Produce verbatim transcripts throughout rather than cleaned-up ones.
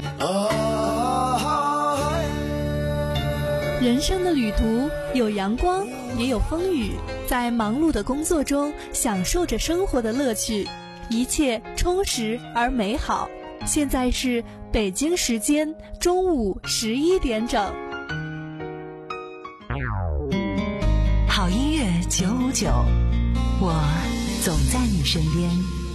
人生的旅途有阳光，也有风雨，在忙碌的工作中享受着生活的乐趣，一切充实而美好。现在是北京时间中午十一点整。 好音乐九五九，我总在你身边。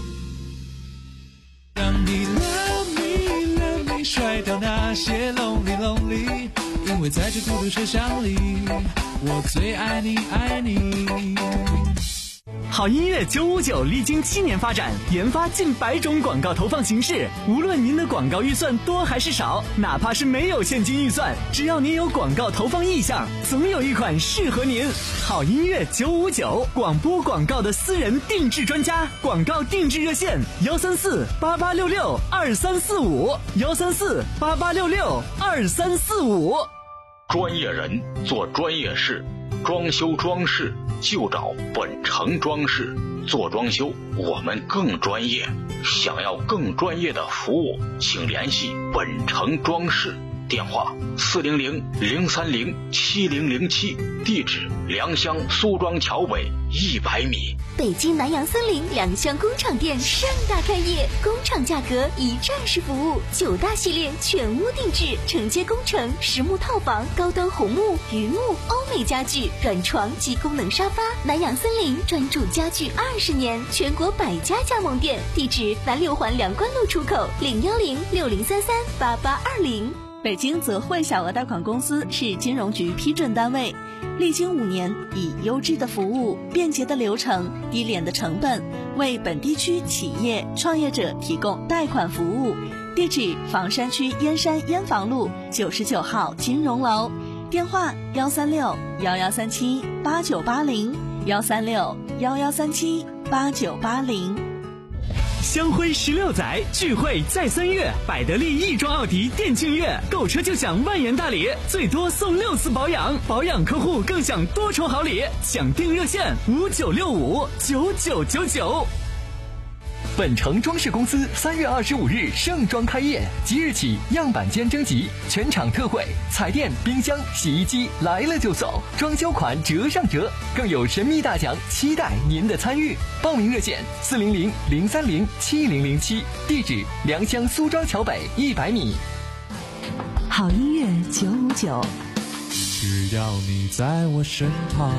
让你 love me love me 甩掉那些 lonely lonely， 因为在这孤独车厢里，我最爱你爱你。 好音乐九五九历经七年发展，研发近百种广告投放形式。无论您的广告预算多还是少，哪怕是没有现金预算，只要您有广告投放意向，总有一款适合您。好音乐九五九，广播广告的私人定制专家，广告定制热线：幺三四八八六六二三四五，幺三四八八六六二三四五。 专业人做专业事，装修装饰就找本城装饰。做装修我们更专业，想要更专业的服务，请联系本城装饰，电话四零零零三零七零零七，地址良乡苏庄桥北一百米。 北京南洋森林良乡工厂店盛大开业，工厂价格一站式服务，九大系列全屋定制，承接工程、实木套房、高端红木、榆木、欧美家具、软床及功能沙发。南洋森林专注家具二十年，全国百家加盟店，地址南六环梁关路出口零幺零六零三三八八二零。 北京泽汇小额贷款公司是金融局批准单位，历经五年，以优质的服务、便捷的流程、低廉的成本，为本地区企业创业者提供贷款服务。地址：房山区燕山燕房路九十九号金融楼，电话：幺三六幺幺三七八九八零，幺三六幺幺三七八九八零。 香辉十六载，聚会在三月，百得利亦庄奥迪店庆月，购车就享万元大礼，最多送六次保养，保养客户更享多重好礼。抢订热线五九六五九九九九。 本城装饰公司三月二十五日盛装开业，即日起样板间征集，全场特惠，彩电、冰箱、洗衣机来了就走，装修款折上折，更有神秘大奖，期待您的参与。报名热线四零零零三零七零零七，地址良乡苏庄桥北一百米。 好音乐九五九， 只要你在我身旁。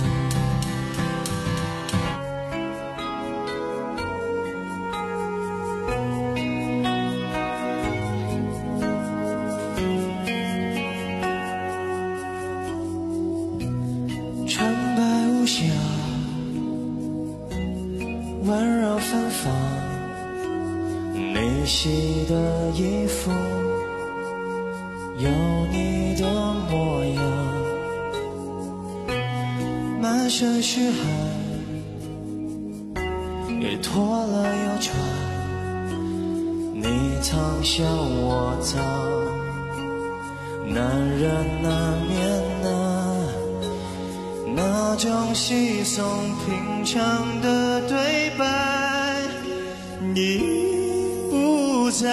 温柔芬芳，你洗的衣服有你的模样，满身是汗也脱了又穿，你藏笑我藏，男人难免啊，那种稀松平常的对白已不在。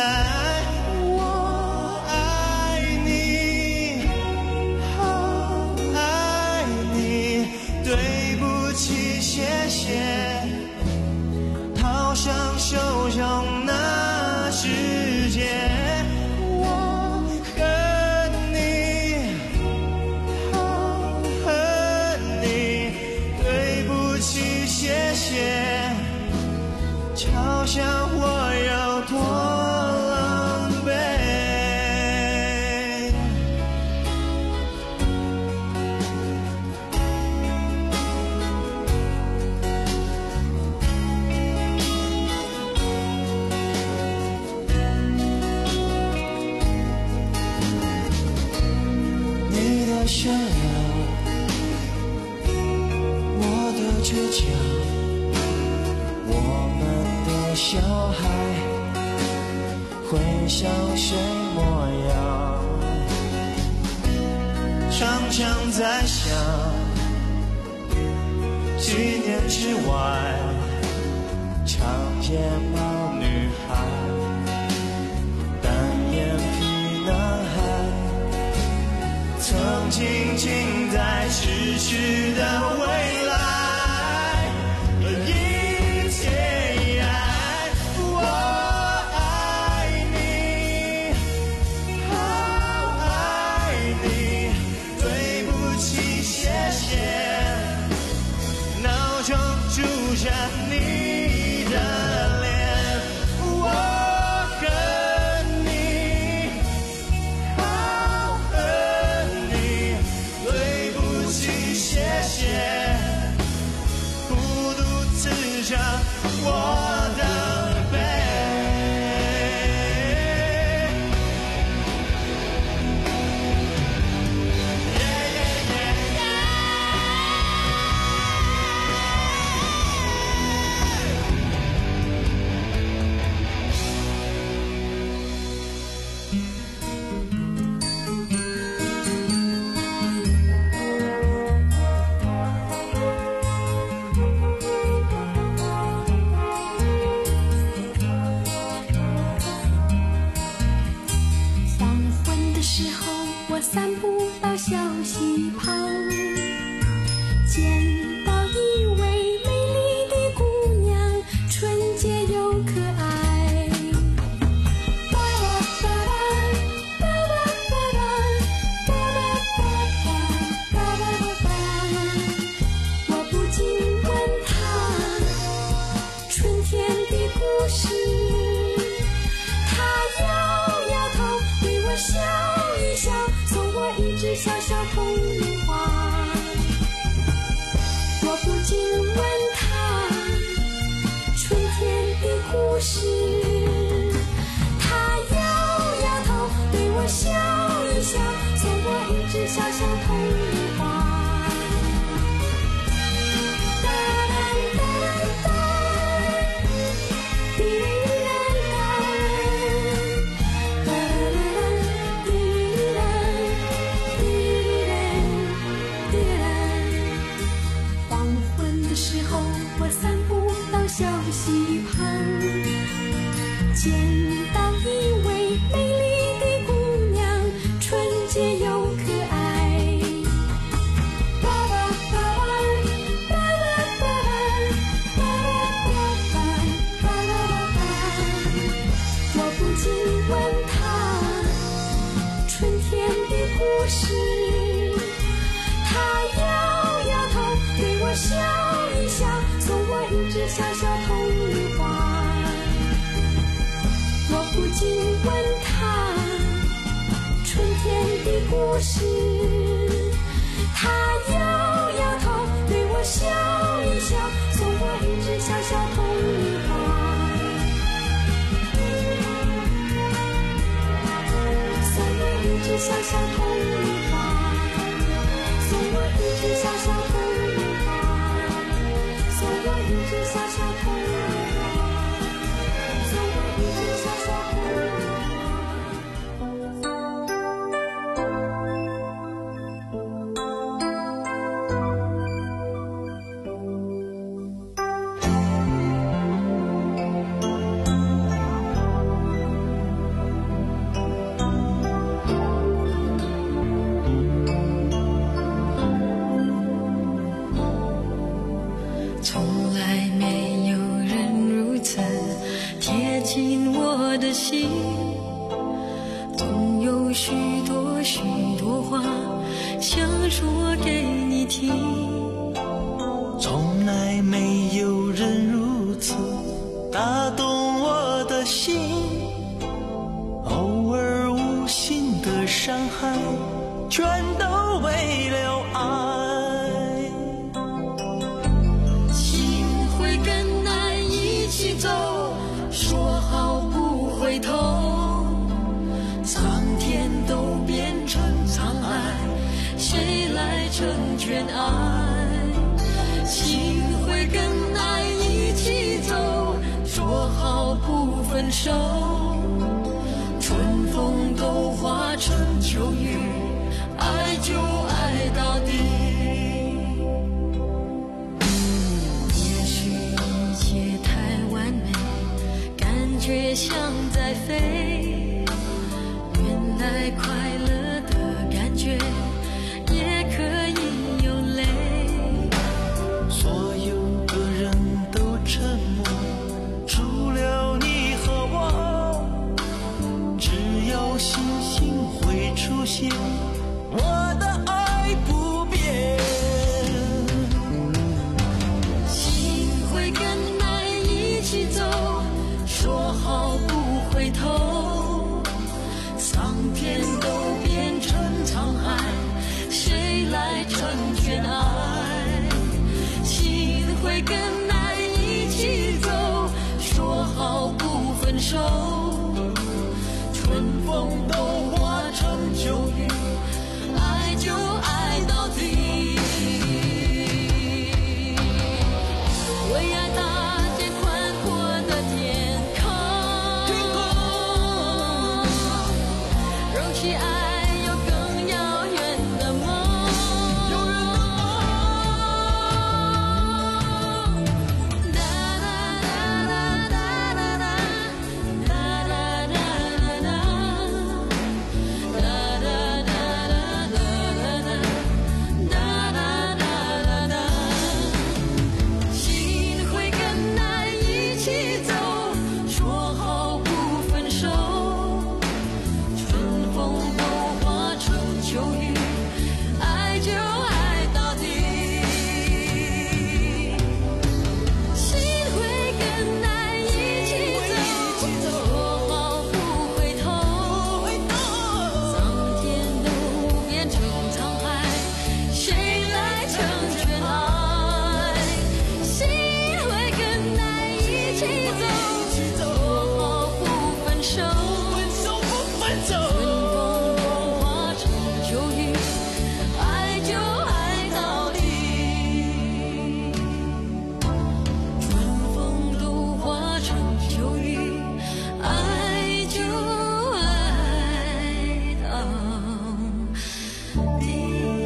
我爱你，好爱你，对不起，谢谢，好想手中那世界。我恨你，好恨你，对不起，谢谢，嘲笑我有多狼狈。你的炫耀，我的倔强，我们的小孩会像谁模样？常常在想，几年之外，长睫毛女孩，单眼皮静静在咫尺的未来，一切爱，我爱你，好爱你，对不起，谢谢。闹钟住着你的脸，我恨你，好恨你，对不起，谢谢。孤独刺着我的背。 散步到小溪旁，见到一位美丽的姑娘，纯洁又可爱。巴拉巴拉巴拉巴拉巴拉巴拉巴拉巴拉，我不禁问她春天的故事，她摇摇头对我笑一笑，一只小小铜铃花，我不禁问他春天的故事，他摇摇头对我笑一笑，送我一只小小铜铃花。小溪旁，见到一位美丽的姑娘，纯洁又可爱。巴拉巴拉巴拉巴拉巴拉巴拉巴拉巴拉，我不禁问她春天的故事，她摇摇头对我笑一笑，送我一只小小铜铃花。我不禁问她春天的故事，她摇摇头对我笑一笑，送我一只小小铜铃花。送我一只小小铜铃花，送我一只小小铜铃花，送我一只小小铜铃花，送我一只小小铜铃花。 从来没有人如此贴近我的心，总有许多许多话想说给你听。 从来没有人如此打动我的心，偶尔无心的伤害，全都为了爱。 说好不回头，苍天都变成沧海，谁来成全爱？心会跟爱一起走，说好不分手，春风都化成秋雨，爱就爱到底。却像在飞，原来快乐的感觉也星星会出现，我的爱不变。 心会跟爱一起走，说好不回头，苍天都变成沧海，谁来成全爱？心会跟爱一起走，说好不分手，春风都化成秋雨，爱就爱到底。为爱搭建宽阔的天空，容许爱有更遥远的梦。心会跟爱一起走，说好不分手，春风都化成秋雨，爱就爱到底。心会跟爱一起走，说好不回头，苍天都变成沧海，谁来成全爱？心会跟爱一起走，说好不分手，春风都化成秋雨，爱就爱到底。春风都化成秋雨，爱就爱到底。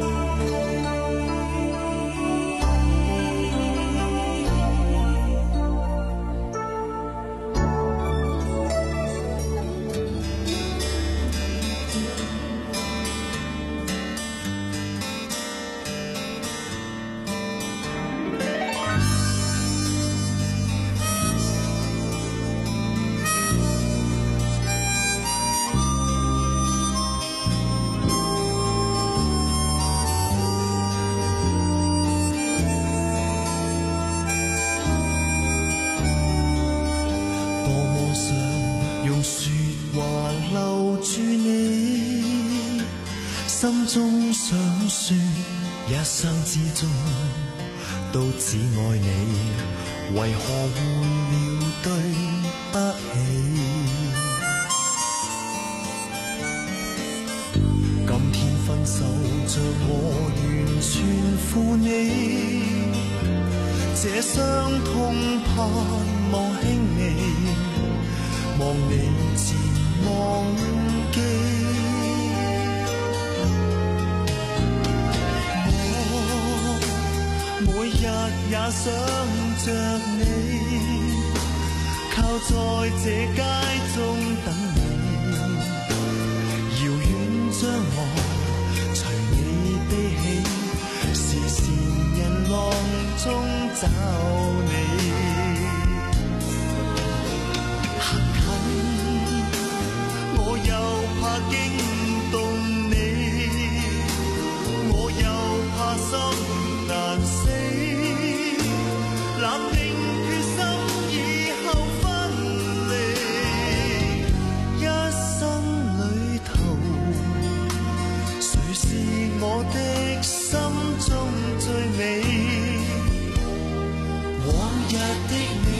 多麼想用說話留住你，心中想說一生之中都只愛你，為何換了對不起？今天分手像我完全負你，這傷痛盼望輕微，望你漸忘記。我每日也想着你，靠在這街中等你，遙遠將我隨你悲喜，時時人浪中找你。行近我又怕驚動你，我又怕心難死，立定決心以後分離，一生裏頭誰是我的心中最美？往日的你。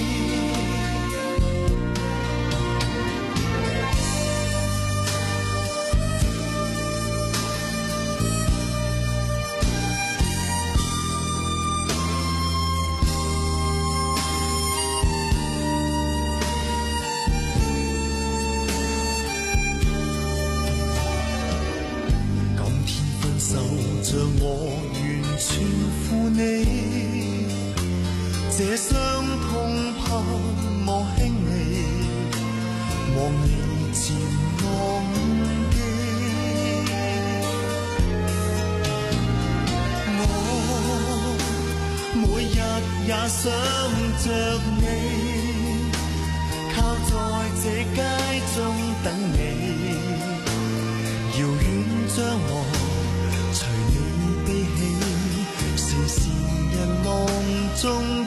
像我完全負你，這傷痛盼望輕微，望你漸忘記。我每日也想着你，靠在這街中等你。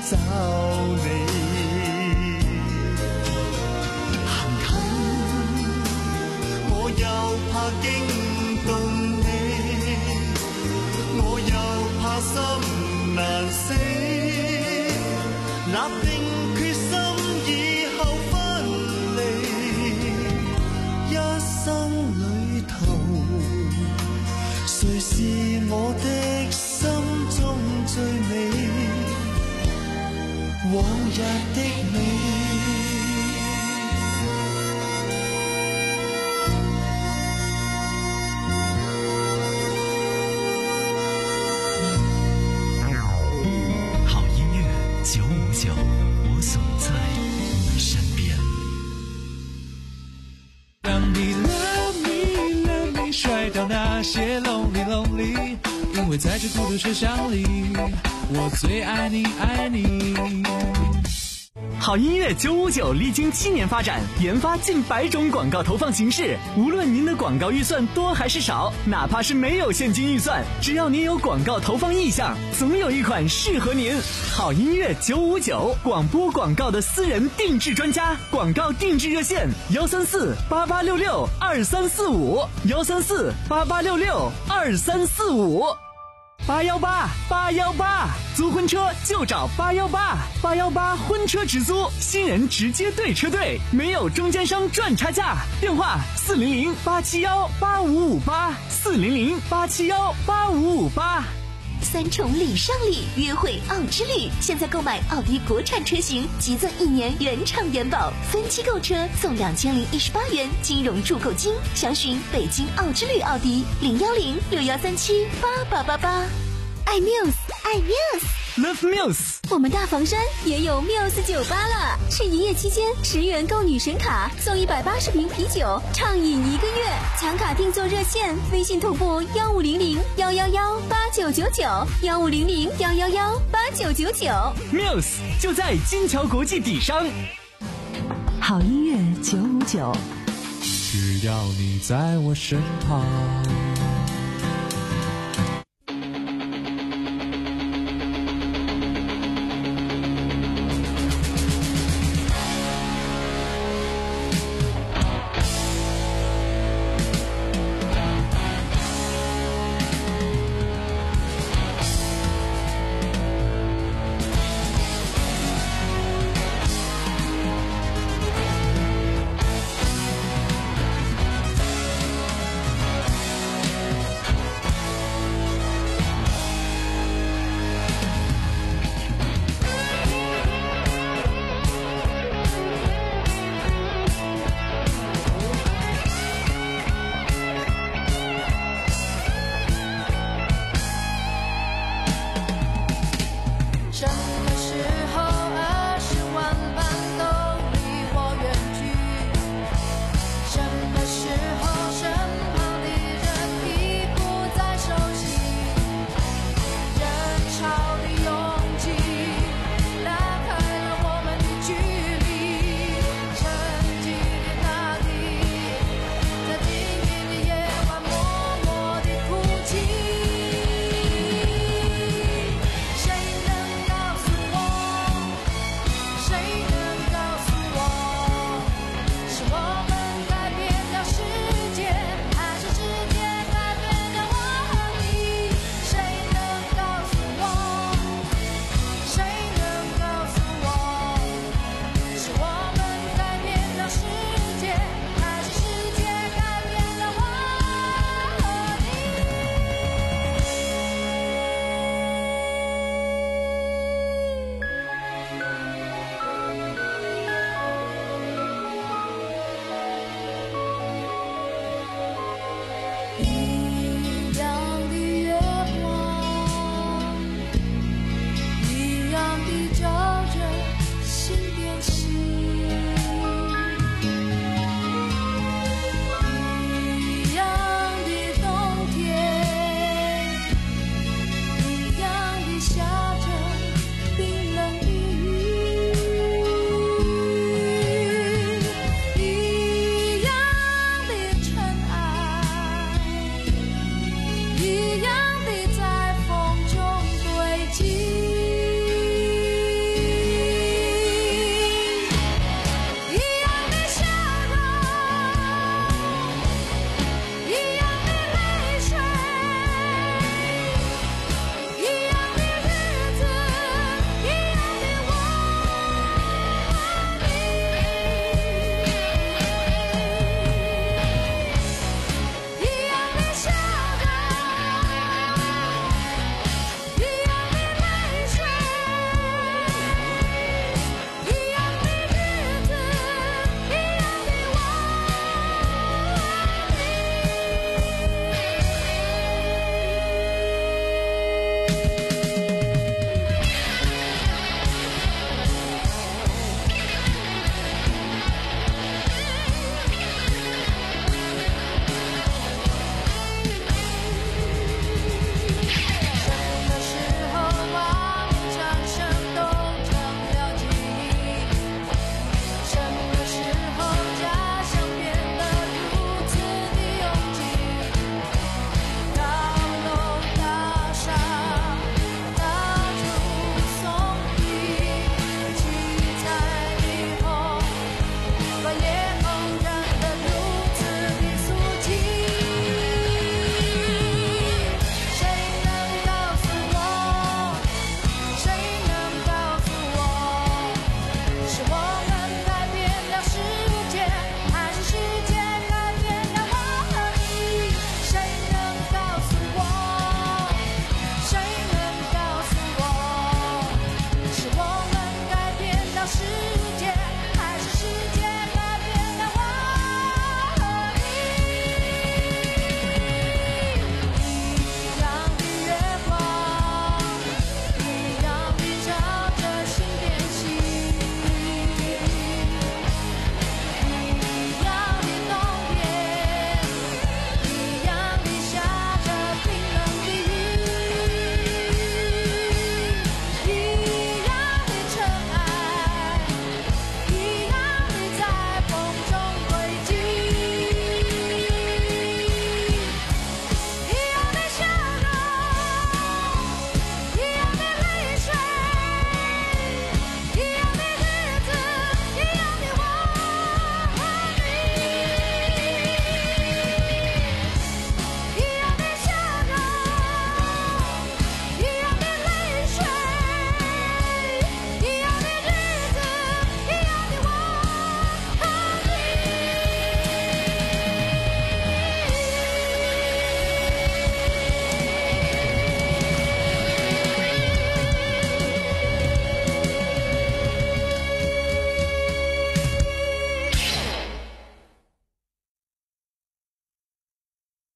找你。行近我又怕驚動你，我又怕心難死，立定決心以後分離，一生裏頭誰是我的心中最美，往日的你。 好音乐九五九，我总在你身边。 让你 love me love me 甩掉那些 lonely lonely， 因为在这孤独车厢里，我最爱你爱你。 好音乐九五九历经七年发展，研发近百种广告投放形式。无论您的广告预算多还是少，哪怕是没有现金预算，只要您有广告投放意向，总有一款适合您。好音乐九五九，广播广告的私人定制专家，广告定制热线：幺三四八八六六二三四五，幺三四八八六六二三四五。八幺八八幺八，租婚车就找八幺八，八幺八婚车直租，新人直接对车队，没有中间商赚差价。电话四零零八七幺八五五八，四零零八七幺八五五八。 三重礼上礼，约会奥之旅。现在购买奥迪国产车型，即赠一年原厂原保，分期购车送两千零一十八元金融注购金。详询北京奥之旅奥迪零幺零六幺三七八八八八。爱 Muse， 爱 Muse，Love Muse。 我们大房山也有 Muse 酒吧了，是营业期间十元购女神卡送一百八十瓶啤酒，畅饮一个月。抢卡订座热线：微信同步幺五零零幺幺幺八九九九，幺五零零幺幺幺八九九九。 Muse 就在金桥国际底商。 好音乐九五九， 只要你在我身旁。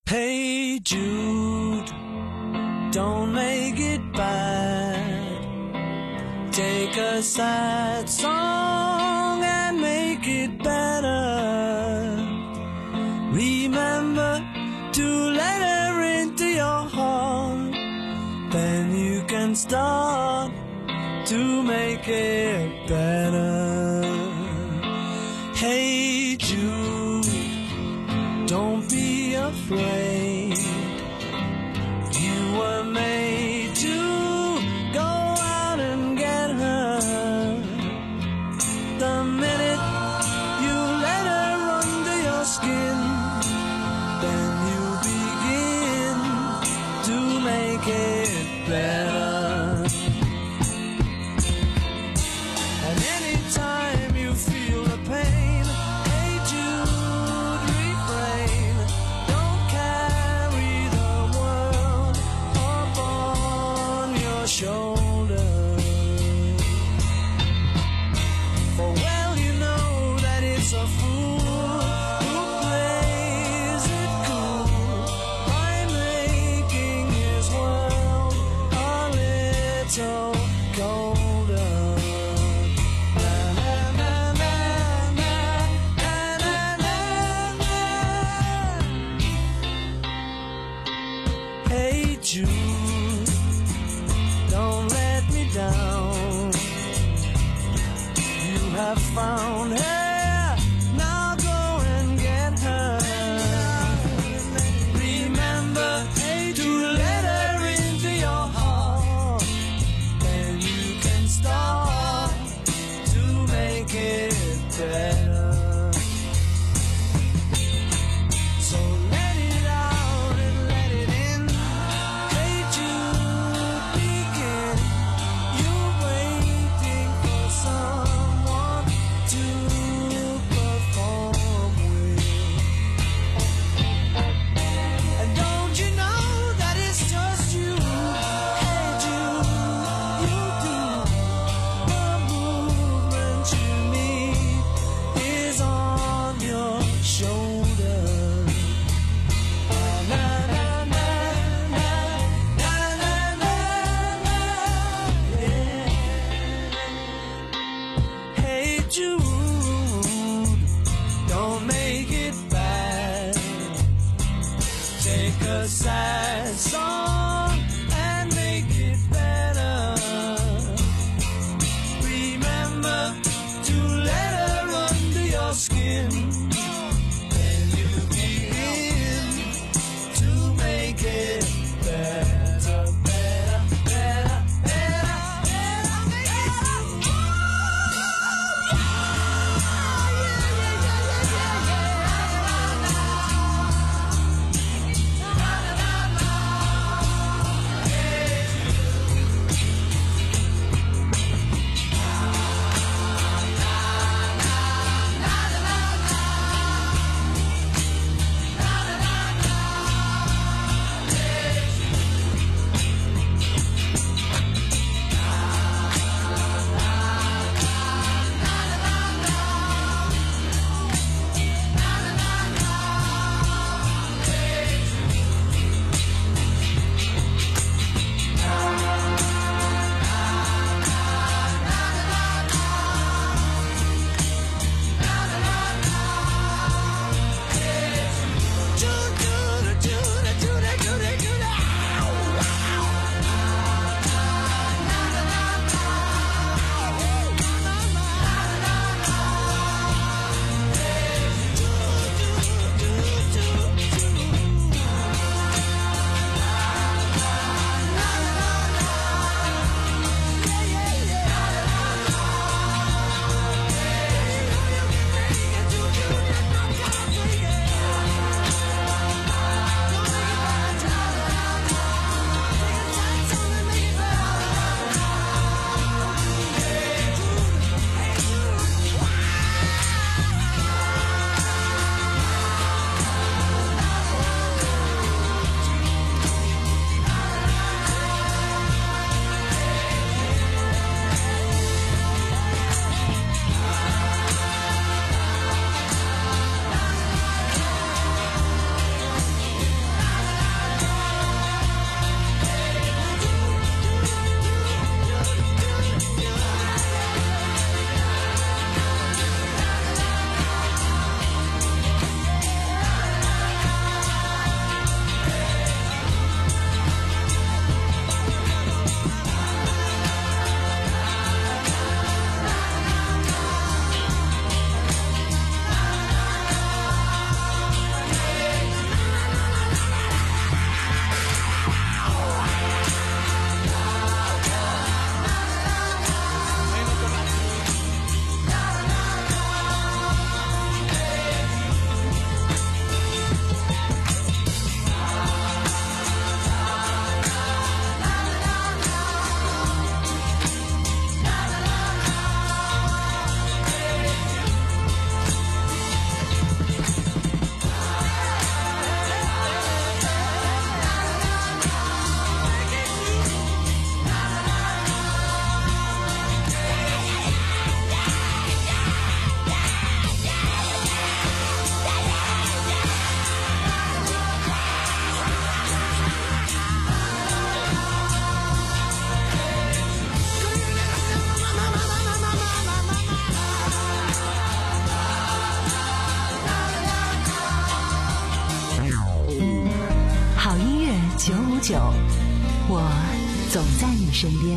Hey Jude, don't make it bad. Take a sad song and make it better. Remember to let her into your heart. Then you can start to make it better. Hey Jude, don't be afraid. You were made to go out and get her. The minute you let her under your skin, then you begin to make it better. And anytime you feel the pain, hey Jude, refrain. Don't carry the world upon your shoulder. For well you know that it's a fool who plays it cool by making his world a little colder. Na, na, na, na, na, na, na, na, na. Hey Jude, don't let me down. You have found her, now go and get her. Remember to let her into your heart, then you can start to make it better. So let it out and let it in. Hey Jude, begin. You're waiting for someone to perform with. And don't you know that it's just you? Hey Jude, you do. The movement you need is on your shoulder. Na na na na na na na na, yeah. Hey Jude, don't make it bad. Take a sad song and make it better. Remember to let her under your skin. Then you begin to make it better, better, better, better, better, better. 九五九，我总在你身边。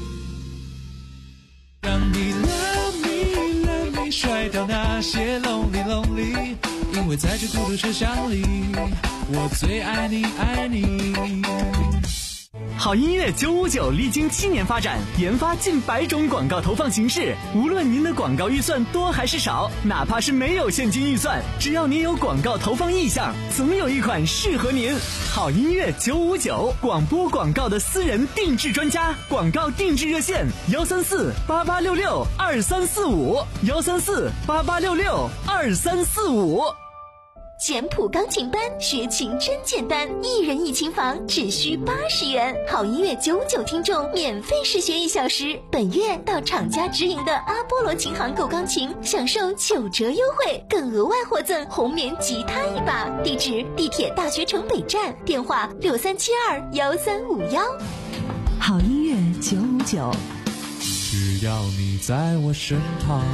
让你 love me love me 甩掉那些 lonely lonely， 因为在这孤独车厢里，我最爱你爱你。 好音乐九五九历经七年发展，研发近百种广告投放形式。无论您的广告预算多还是少，哪怕是没有现金预算，只要您有广告投放意向，总有一款适合您。好音乐九五九，广播广告的私人定制专家，广告定制热线：幺三四八八六六二三四五，幺三四八八六六二三四五。 简谱钢琴班学琴真简单，一人一琴房只需八十元。好音乐九五九听众免费试学一小时，本月到厂家直营的阿波罗琴行购钢琴，享受九折优惠，更额外获赠红棉吉他一把。地址：地铁大学城北站，电话六三七二幺三五幺。 好音乐九五九， 只要你在我身旁。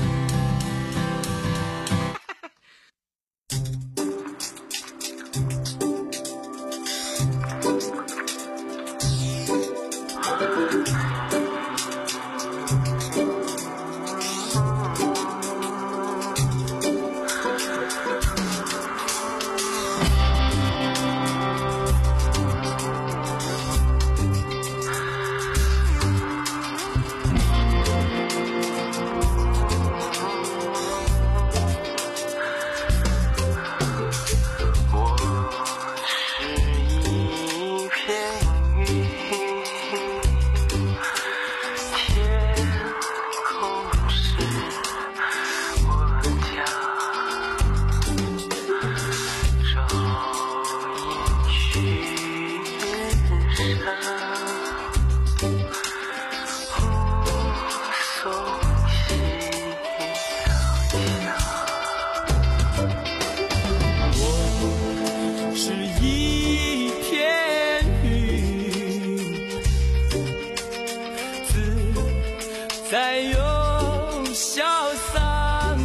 在又潇洒，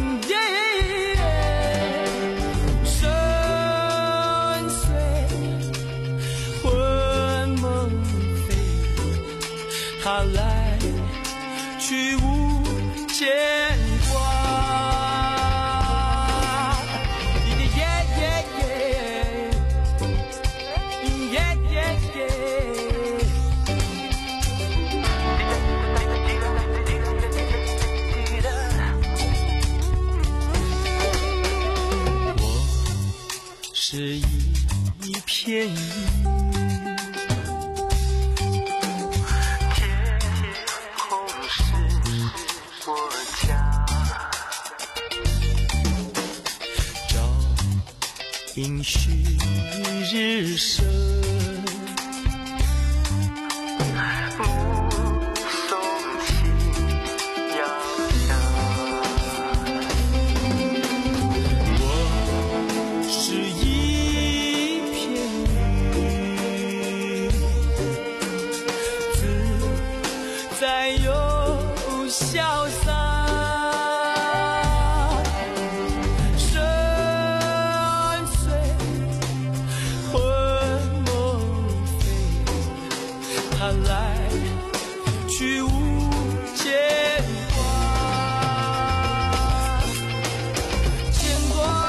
深邃魂梦飞，他来去无牵挂。是一片云，天空是我家，照应旭日升，目送夕阳下。我是一在又潇洒，深邃魂梦飞，他来去无牵挂，牵挂。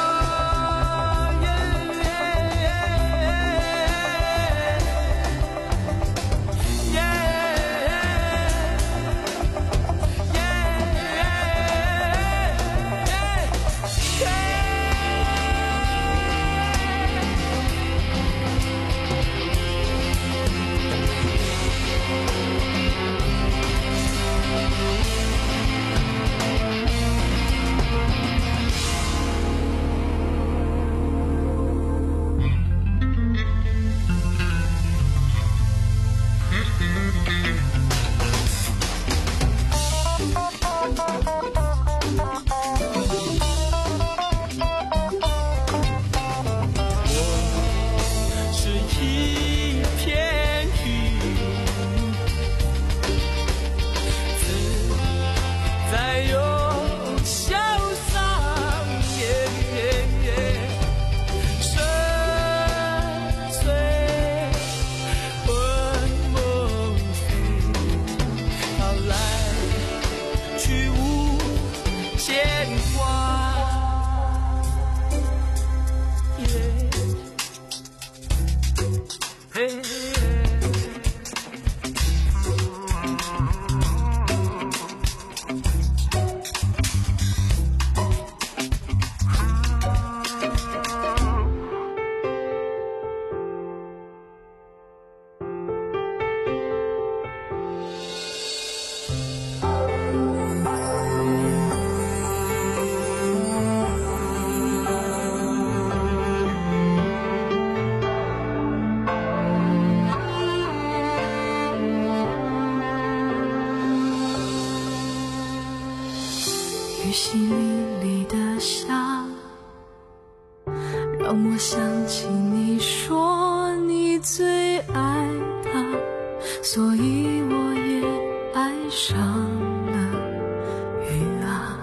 所以我也爱上了雨啊，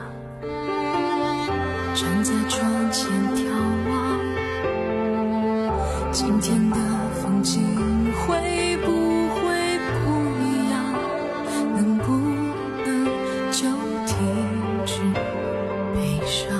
站在窗前眺望，今天的风景会不会不一样？能不能就停止悲伤？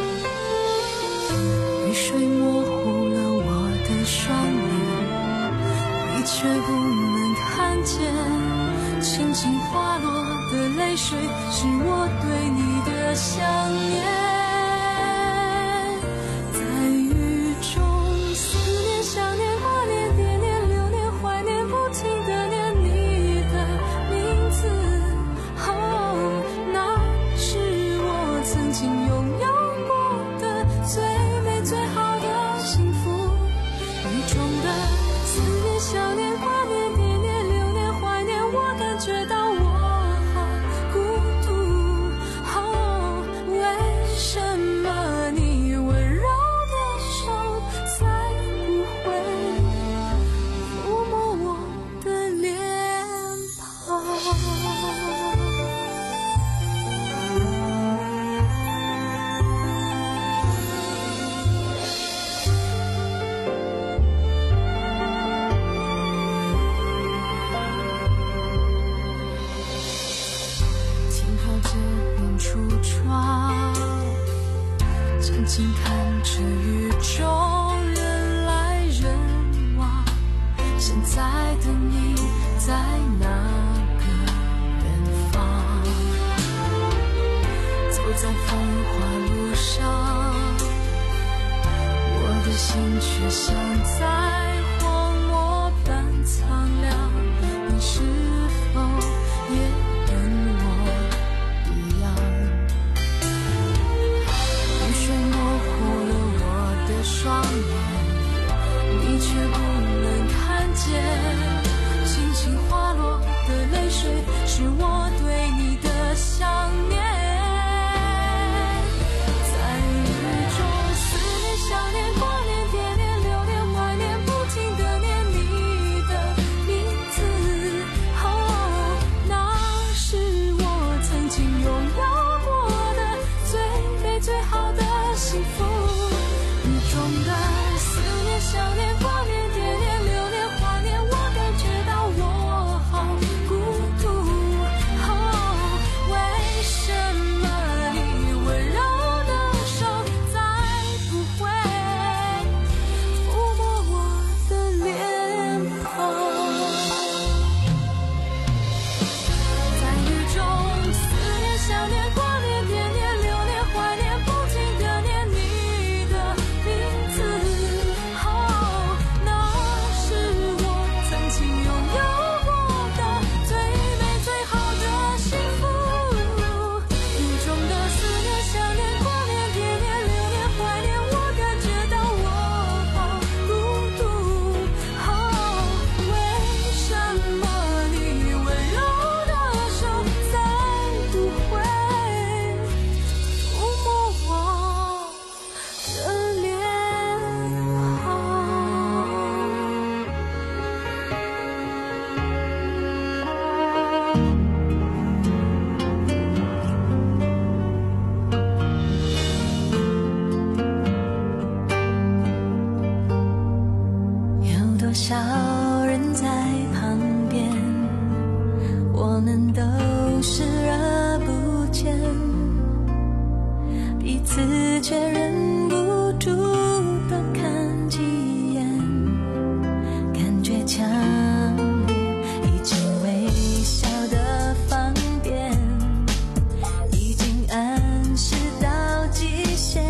雨水模糊了我的双眼，你却不能看见，轻轻滑落的泪水是我对你的想念。在雨中思念想念挂念惦念留念怀念不停地念你的名字，哦，那是我曾经拥有过的最美最好的幸福。雨中的思念想念挂念惦念留念怀念，我感觉到我好孤独，哦，为什么你温柔的手再不会抚摸我的脸庞？停靠这远处窗，静静看着雨中人来人往。现在的你在哪个远方？走在繁华路上，我的心却像在荒漠般苍凉。你是否也跟我一样？雨水模糊了我的双眼，你却不能看见，轻轻滑落的泪水是我对你的想念。在雨中思念想念挂念惦念留念怀念不停地念你的名字，哦，那是我曾经拥有过的最美最好的幸福。雨中的思念想念挂念惦念留念怀念，我感觉到我好孤独，哦，为什么你温柔的手再不会抚摸我的脸庞？在雨中思念想念挂念惦念留念怀念不停地念你的名字，哦，那是我曾经拥有过的最美最好的幸福。雨中的思念想念挂念惦念留念怀念，我感觉到我好孤独，哦，为什么你温柔的手再不会抚摸我的脸庞？有多少人在旁边，我们都视而不见，彼此却忍不住多看几眼，感觉强烈，已经微小的方便，已经暗示到极限，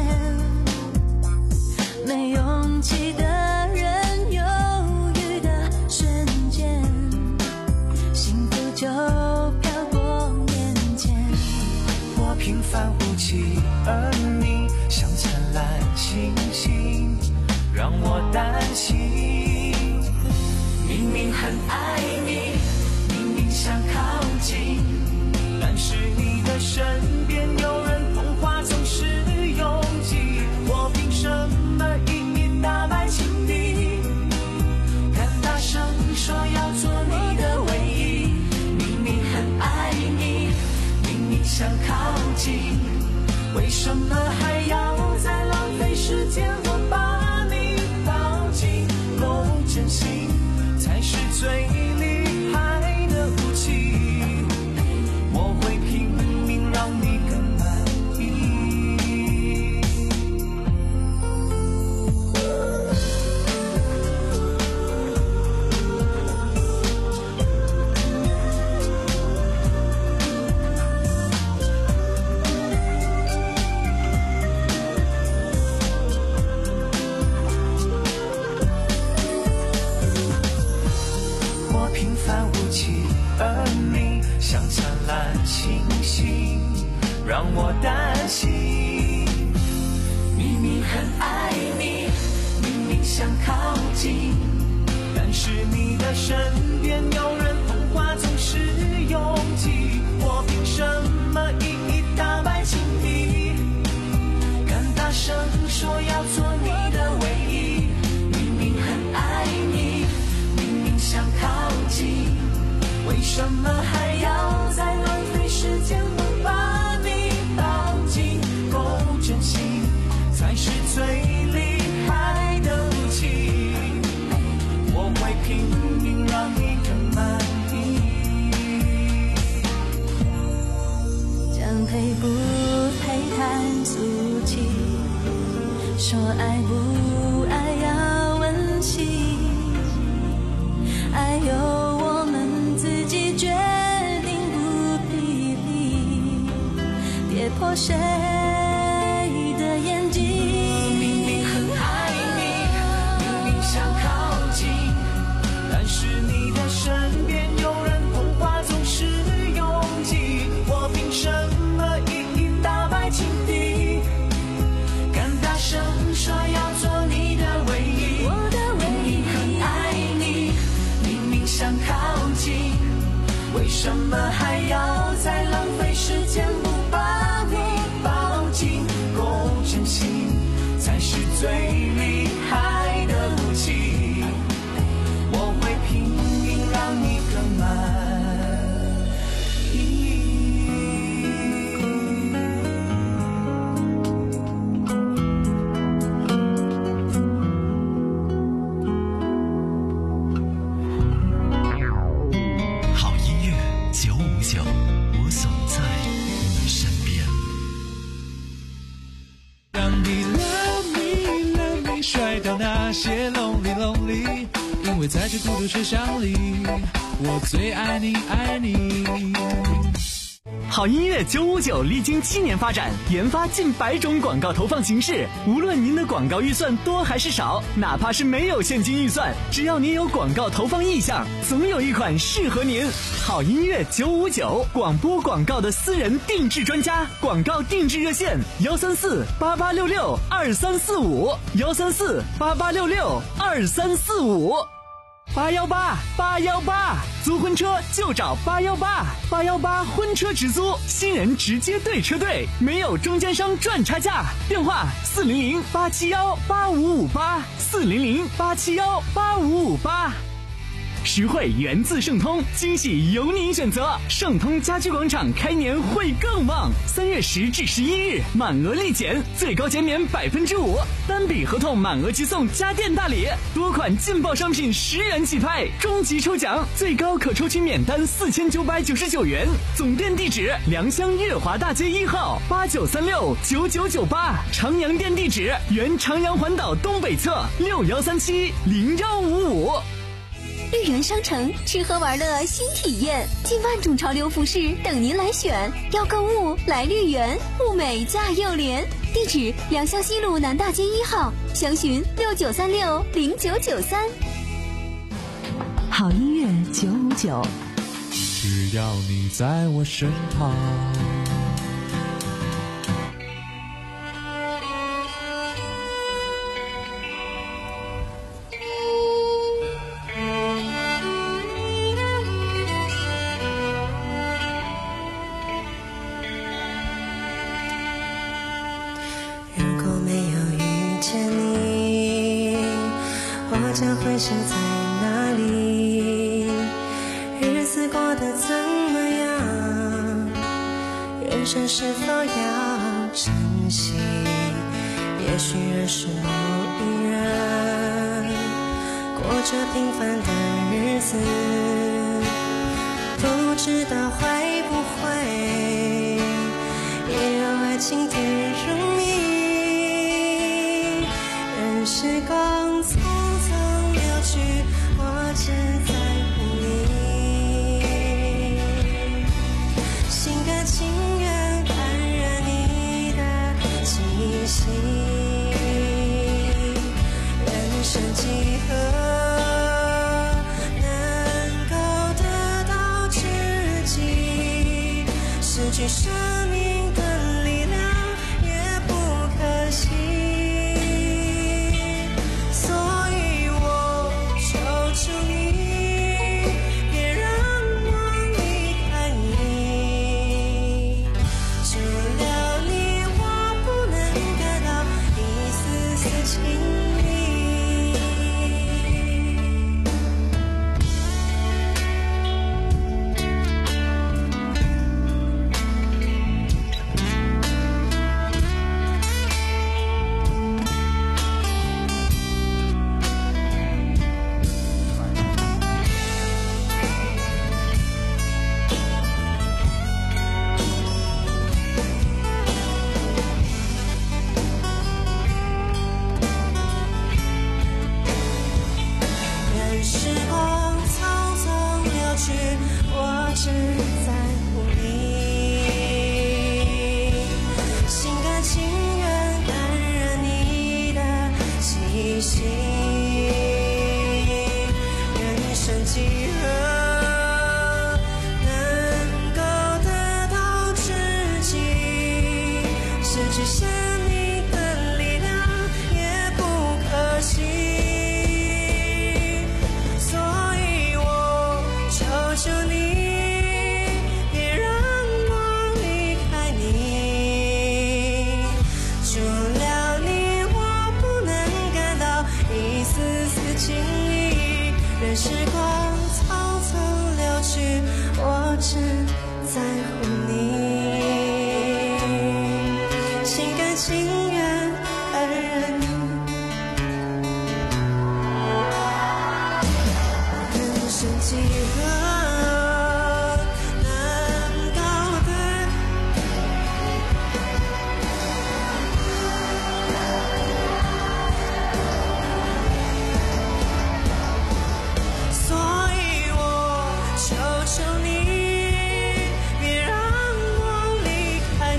没勇气的人犹豫的瞬间，幸福就飘过眼前。 我平凡无奇，而你像灿烂星星，让我担心。明明很爱你，明明想靠近，但是你的身边有人童话总是拥挤。我凭什么因你大败情敌？敢大声说要做你的唯一？ 近，为什么还要再浪费时间？我把你抱紧，够真心才是最厉害的武器。我会拼命让你更满意。我平凡无奇，而你像灿烂星星，让我担心。明明很爱你，明明想靠近，但是你的身边有人童话总是拥挤。我凭什么一一打败情敌？敢大声说要做你的唯一。明明很爱你，明明想靠近，为什么还要再浪费时间？我把你抱紧，够真心才是最厉害的武器。我会拼命让你更满意。 将配不配谈俗气，说爱不爱要问起，爱由我们自己决定，不批评，跌破谁的眼睛。 明明很爱你，明明想靠近，但是你的身边有人童话总是拥挤。我凭什么一一打败情敌？敢大声说要做你的唯一。 我的唯一。 明明很爱你，明明想靠近，为什么还要再浪费时间？不把你抱紧，够真心才是最厉害的武器。我会拼命让你更满意。 好音乐九五九，我总在你身边。 让你 love me love me 甩掉那些 lonely lonely， 因为在这孤独车厢里，我最爱你爱你。 好音乐九五九历经七年发展，研发近百种广告投放形式。无论您的广告预算多还是少，哪怕是没有现金预算，只要您有广告投放意向，总有一款适合您。好音乐九五九，广播广告的私人定制专家，广告定制热线：幺三四八八六六二三四五，幺三四八八六六二三四五。八幺八八幺八，租婚车就找八幺八，八幺八婚车直租，新人直接对车队，没有中间商赚差价。电话四零零八七幺八五五八，四零零八七幺八五五八。实惠源自盛通，惊喜由您选择。盛通家居广场开年会更旺，三月十至十一日满额立减，最高减免百分之五，单笔合同满额即送家电大礼，多款劲爆商品十元起拍，终极抽奖最高可抽取免单四千九百九十九元。总店地址：良乡悦华大街一号八九三六九九九八，长阳店地址：原长阳环岛东北侧六幺三七零幺五五。 绿园商城吃喝玩乐新体验，近万种潮流服饰等您来选。要购物来绿园，物美价又廉。地址：良乡西路南大街一号，详询六九三六零九九三。 好音乐九五九， 只要你在我身旁。 将会是在哪里？日子过得怎么样？人生是否要珍惜？也许认识某一人，过着平凡的日子，不知道会不会也有爱情甜如蜜。任时光匆匆流去，我只在乎你，心甘情愿感染你的气息。人生几何能够得到知己？失去生命的力量也不可惜。所以我求求你，别让我离开你。除了你，我不能感到一丝丝情意。任时光匆匆流去，我只在乎你，心甘情愿感染你的气息。人生几何能够得到知己？失去生命的力量也不可惜。所以我求求你，别让我离开你。除了你，我不能感到一丝丝情意。任时光匆匆流去，我只在乎你，心甘情愿感染你。人生几何能够得所以我求求你，别让我离开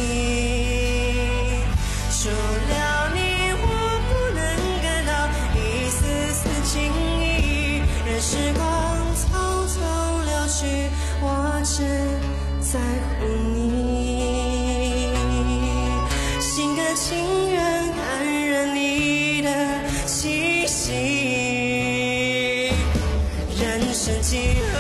你。除了你，我不能感到一丝丝情意。任时光匆匆流去，我只在乎你，心甘情愿感染你的气息。人生几何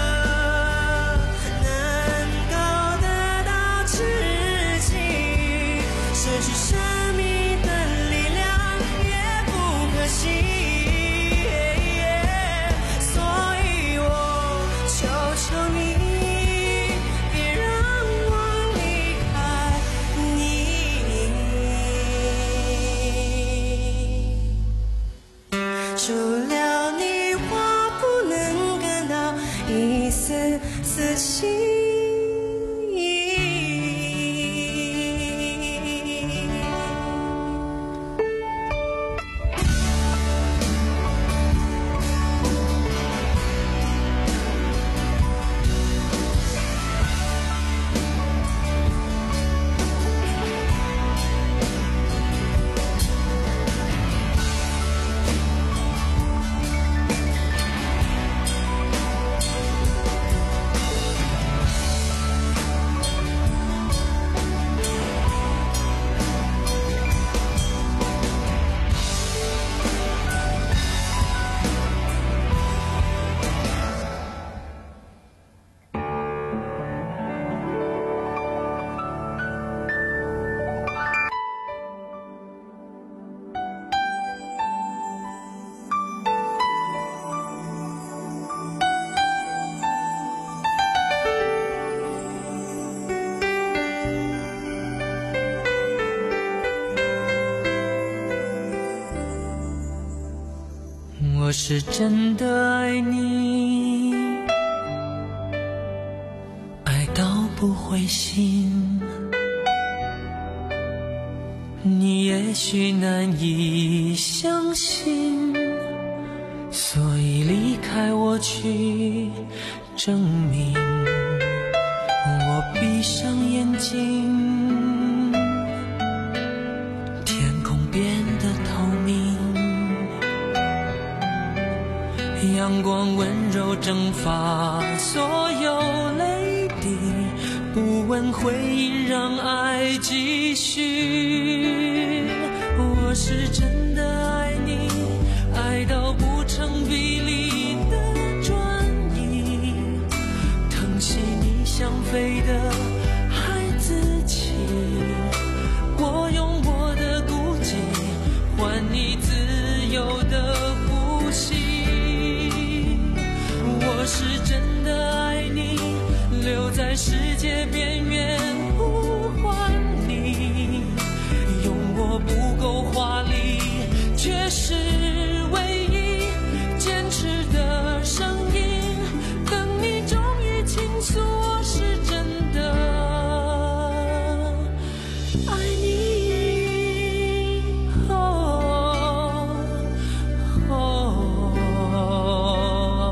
能够得到知己？失去生命的力量也不可惜。所以我求求你，别让我离开你。除了你，我不能感到我是真的爱你，爱到不灰心。你也许难以相信，所以离开我去证明。我闭上眼睛，天空变得透明，阳光温柔蒸发所有泪滴，不问回音让爱继续。我是真的爱你，爱到不成比例的转移，疼惜你想飞的孩子气，我用我的孤寂换你自由的呼吸。我是真的爱你，留在世界边缘呼唤你，用我不够华丽却是唯一坚持的声音，等你终于倾诉我是真的爱你。哦哦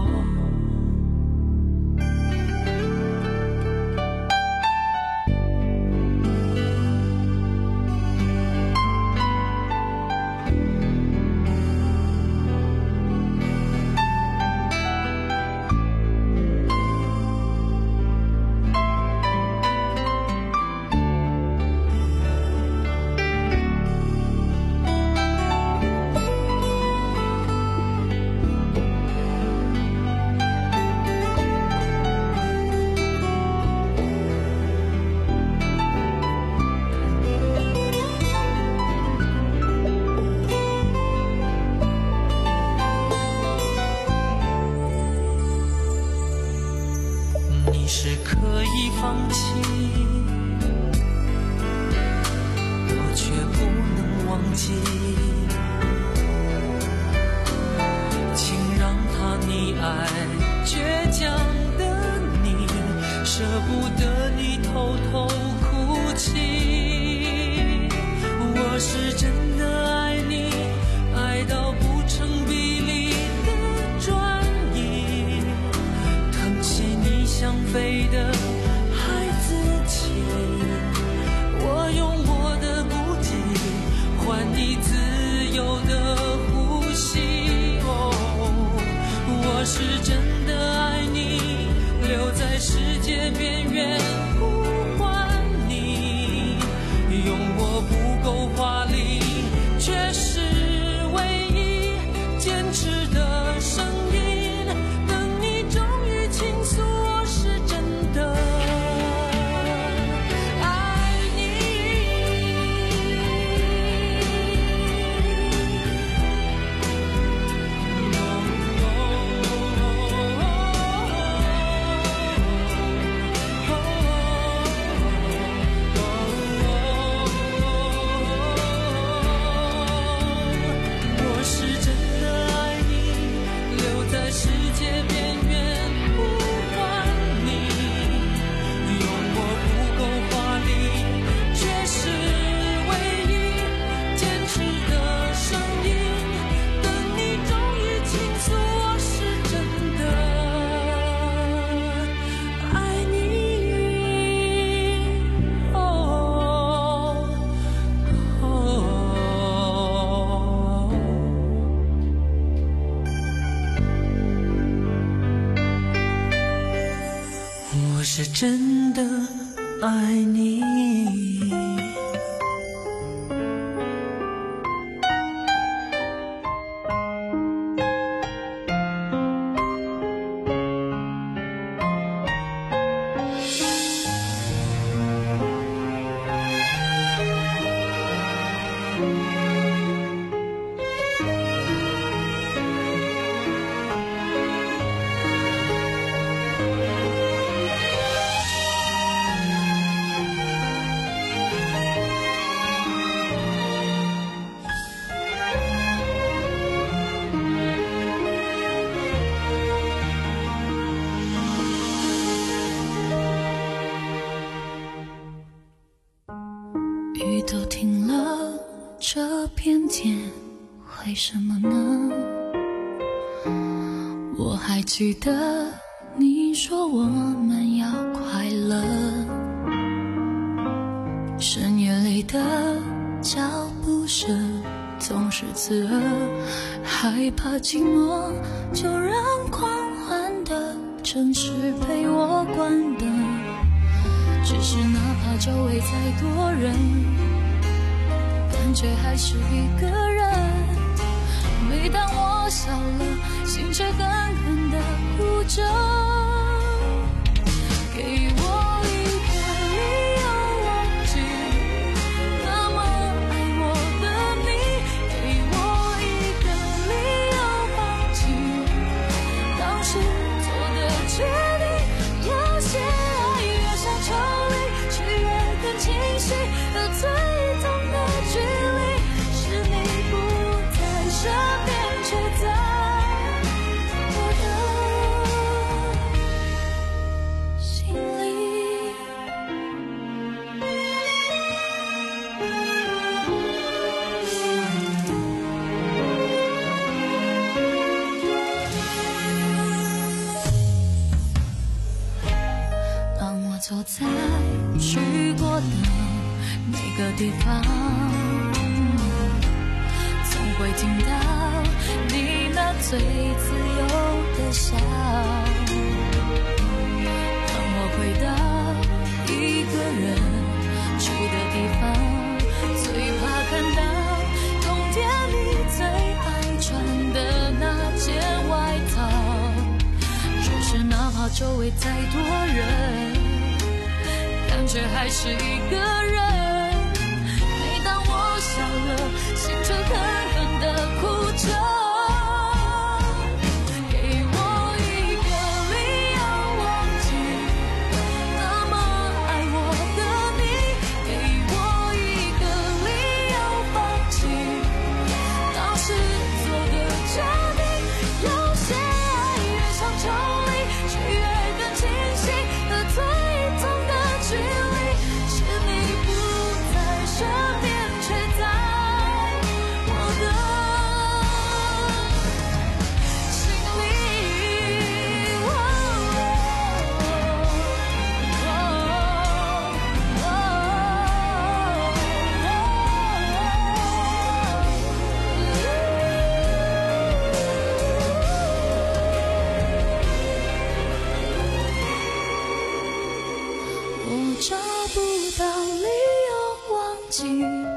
你是可以放弃，我却不能忘记，请让他溺爱倔强的你，舍不得你偷偷哭泣。我是真的爱你，爱到不成比例的转移，疼惜你想飞的孩子气，我用我的孤寂换你自由的呼吸。哦，我是真的爱你，留在世界边缘呼唤你，用我不够华丽却是唯一坚持的声音，等你终于倾诉我是真的爱你。我是真的爱你，留在世界边缘呼唤你，用我不够华丽却是唯一坚持的声音，等你终于倾诉我是真的爱你。哦哦我是真的爱你。 偏见，为什么呢？我还记得你说我们要快乐，深夜里的脚步声总是刺耳，害怕寂寞就让狂欢的城市陪我关灯。只是哪怕周围再多人，感觉还是一个人。每当我笑了，心却狠狠地哭着。给我一个理由忘记那么爱我的你，给我一个理由放弃当时做的决定。有些爱越想抽离，却越更清晰，而最痛的距离是你不在身边，却在我的心里。当我走在去过的每个地方，总会听到你那最自由的笑。当我回到一个人住的地方，最怕看到冬天你最爱穿的那件外套。就是哪怕周围再多人，感觉还是一个人。每当我笑了，心却狠狠地哭着。给我一个理由忘记那么爱我的你，给我一个理由放弃当时做的决定。有些爱越想抽离，却越更清晰，而最痛的距离是你不在身边，却在我的心里。哦我找不到理由忘记